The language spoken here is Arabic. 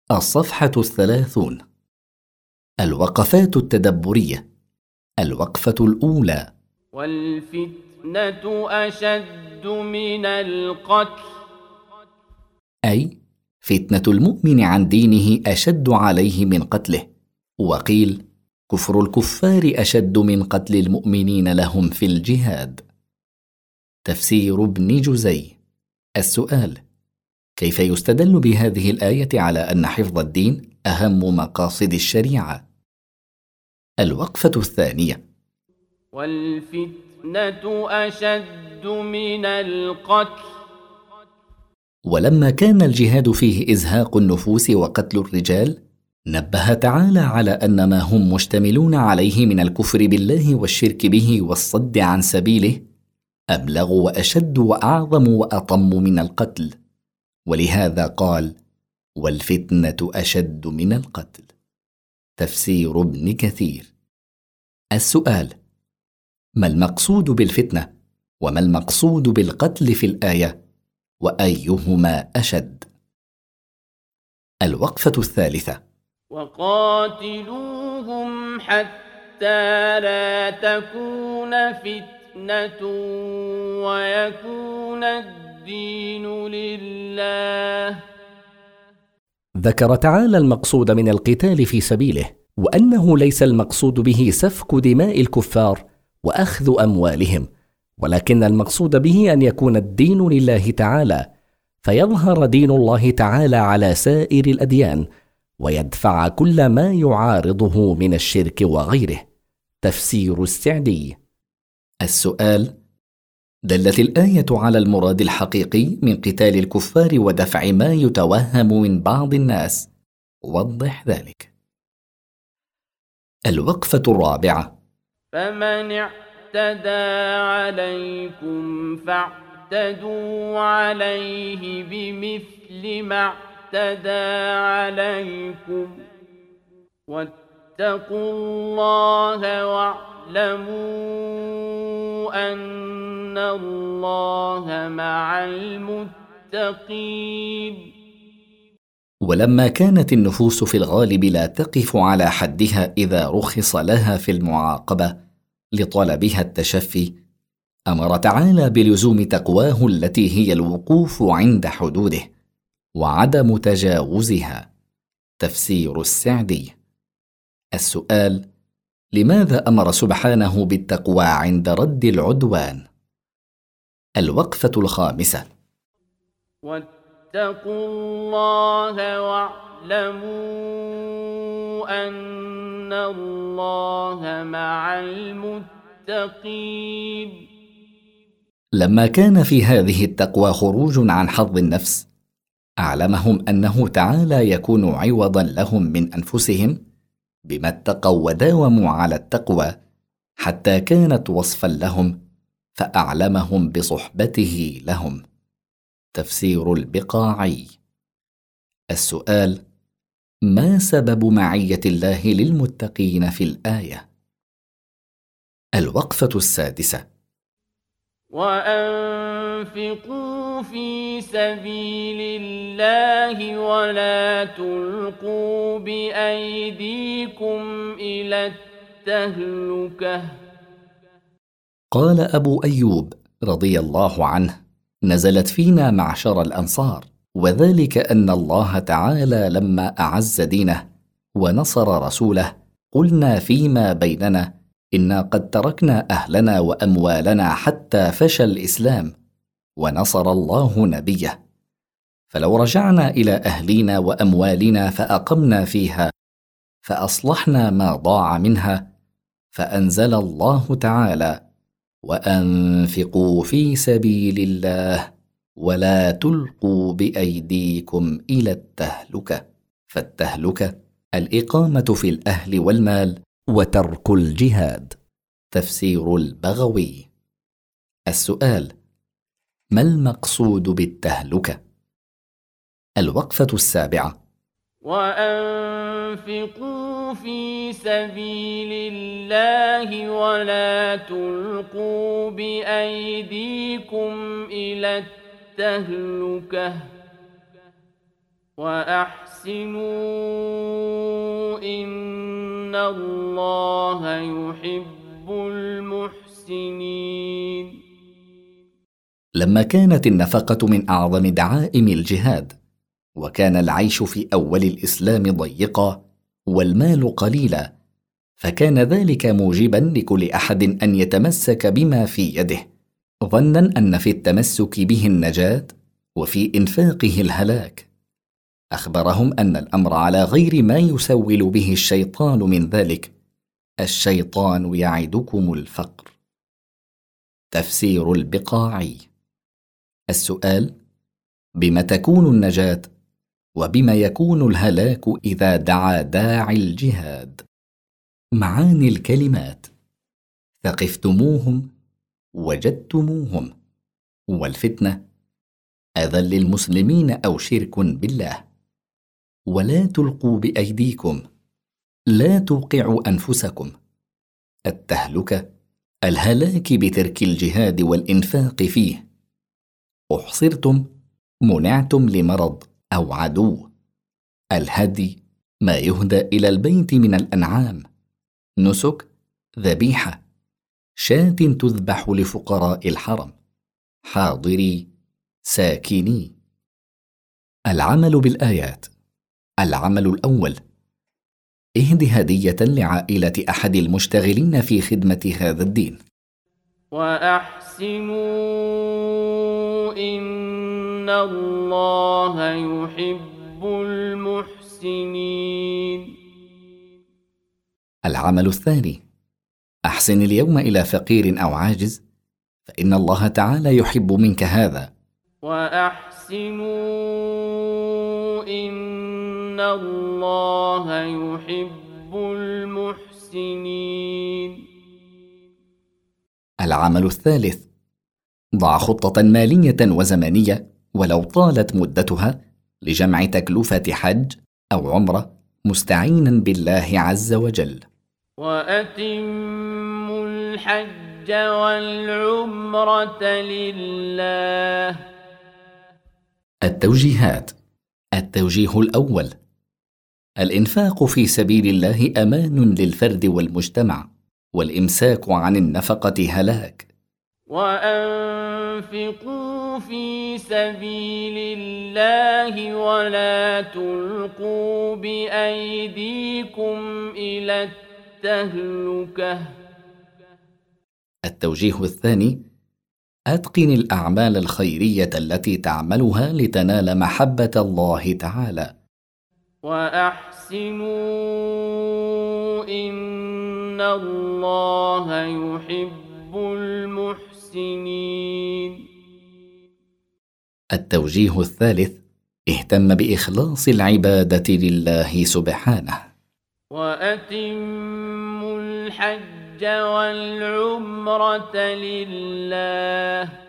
الصفحة 30. الوقفات التدبرية. الوقفة الأولى: والفتنة أشد من القتل. أي فتنة المؤمن عن دينه أشد عليه من قتله. وقيل: كفر الكفار أشد من قتل المؤمنين لهم في الجهاد. تفسير ابن جزي. السؤال: كيف يستدل بهذه الآية على أن حفظ الدين أهم مقاصد الشريعة؟ الوقفة الثانية: والفتنة أشد من القتل. ولما كان الجهاد فيه إزهاق النفوس وقتل الرجال، نبه تعالى على أن ما هم مشتملون عليه من الكفر بالله والشرك به والصد عن سبيله أبلغ وأشد وأعظم وأطم من القتل، ولهذا قال: والفتنة أشد من القتل. تفسير ابن كثير. السؤال: ما المقصود بالفتنة؟ وما المقصود بالقتل في الآية؟ وأيهما أشد؟ الوقفة الثالثة: وقاتلوهم حتى لا تكون فتنة ويكون الدين لله. ذكر تعالى المقصود من القتال في سبيله، وأنه ليس المقصود به سفك دماء الكفار وأخذ أموالهم، ولكن المقصود به أن يكون الدين لله تعالى، فيظهر دين الله تعالى على سائر الأديان، ويدفع كل ما يعارضه من الشرك وغيره. تفسير السعدي. السؤال: دلت الآية على المراد الحقيقي من قتال الكفار ودفع ما يتوهم من بعض الناس، وضح ذلك. الوقفة الرابعة: فمن اعتدى عليكم فاعتدوا عليه بمثل ما اعتدى عليكم واتقوا الله واعلموا أن الله مع المتقين. ولما كانت النفوس في الغالب لا تقف على حدها إذا رخص لها في المعاقبة لطلبها التشفي، أمر تعالى بلزوم تقواه التي هي الوقوف عند حدوده وعدم تجاوزها. تفسير السعدي. السؤال: لماذا أمر سبحانه بالتقوى عند رد العدوان؟ الوقفة الخامسة: واتقوا الله واعلموا أن الله مع المتقين. لما كان في هذه التقوى خروج عن حظ النفس، أعلمهم أنه تعالى يكون عوضا لهم من أنفسهم بما اتقوا وداوموا على التقوى حتى كانت وصفا لهم، فأعلمهم بصحبته لهم. تفسير البقاعي. السؤال: ما سبب معية الله للمتقين في الآية؟ الوقفة السادسة: وأنفقوا في سبيل الله ولا تلقوا بأيديكم إلى التهلكة. قال أبو أيوب رضي الله عنه: نزلت فينا معشر الأنصار، وذلك أن الله تعالى لما أعز دينه ونصر رسوله قلنا فيما بيننا: إنا قد تركنا أهلنا وأموالنا حتى فشى الإسلام ونصر الله نبيه، فلو رجعنا إلى أهلنا وأموالنا فأقمنا فيها فأصلحنا ما ضاع منها، فأنزل الله تعالى: وأنفقوا في سبيل الله ولا تلقوا بأيديكم إلى التهلكة. فالتهلكة الإقامة في الأهل والمال وترك الجهاد. تفسير البغوي. السؤال: ما المقصود بالتهلكة؟ الوقفة السابعة: وأنفقوا في سبيل الله ولا تلقوا بأيديكم إلى التهلكة وأحسنوا إن الله يحب المحسنين. لما كانت النفقة من أعظم دعائم الجهاد، وكان العيش في أول الإسلام ضيقا والمال قليلا، فكان ذلك موجبا لكل أحد أن يتمسك بما في يده، ظنا أن في التمسك به النجاة وفي إنفاقه الهلاك. أخبرهم أن الأمر على غير ما يسول به الشيطان من ذلك: الشيطان يعدكم الفقر. تفسير البقاعي. السؤال: بما تكون النجاة؟ وبما يكون الهلاك إذا دعا داعي الجهاد؟ معاني الكلمات: ثقفتموهم، وجدتموهم، والفتنة أذى للمسلمين أو شرك بالله، ولا تلقوا بأيديكم، لا توقعوا أنفسكم، التهلكة الهلاك بترك الجهاد والإنفاق فيه، أحصرتم منعتم لمرض أو عدو، الهدي ما يهدى إلى البيت من الأنعام، نسك ذبيحة، شاة تذبح لفقراء الحرم، حاضري ساكني. العمل بالآيات. العمل الأول: اهد هدية لعائلة أحد المشتغلين في خدمة هذا الدين. وأحسنوا إن الله يحب المحسنين. العمل الثاني: أحسن اليوم إلى فقير أو عاجز، فإن الله تعالى يحب منك هذا. وأحسنوا إن الله يحب المحسنين. العمل الثالث: ضع خطة مالية وزمنية ولو طالت مدتها لجمع تكلفة حج أو عمرة مستعينا بالله عز وجل. وأتموا الحج والعمرة لله. التوجيهات. التوجيه الأول: الإنفاق في سبيل الله أمان للفرد والمجتمع، والإمساك عن النفقة هلاك. وأنفقوا في سبيل الله ولا تلقوا بأيديكم إلى التهلكة. التوجيه الثاني: أتقن الأعمال الخيرية التي تعملها لتنال محبة الله تعالى. وأحسنوا إن الله يحب المحسنين. التوجيه الثالث: اهتم بإخلاص العبادة لله سبحانه. وأتموا الحج والعمرة لله.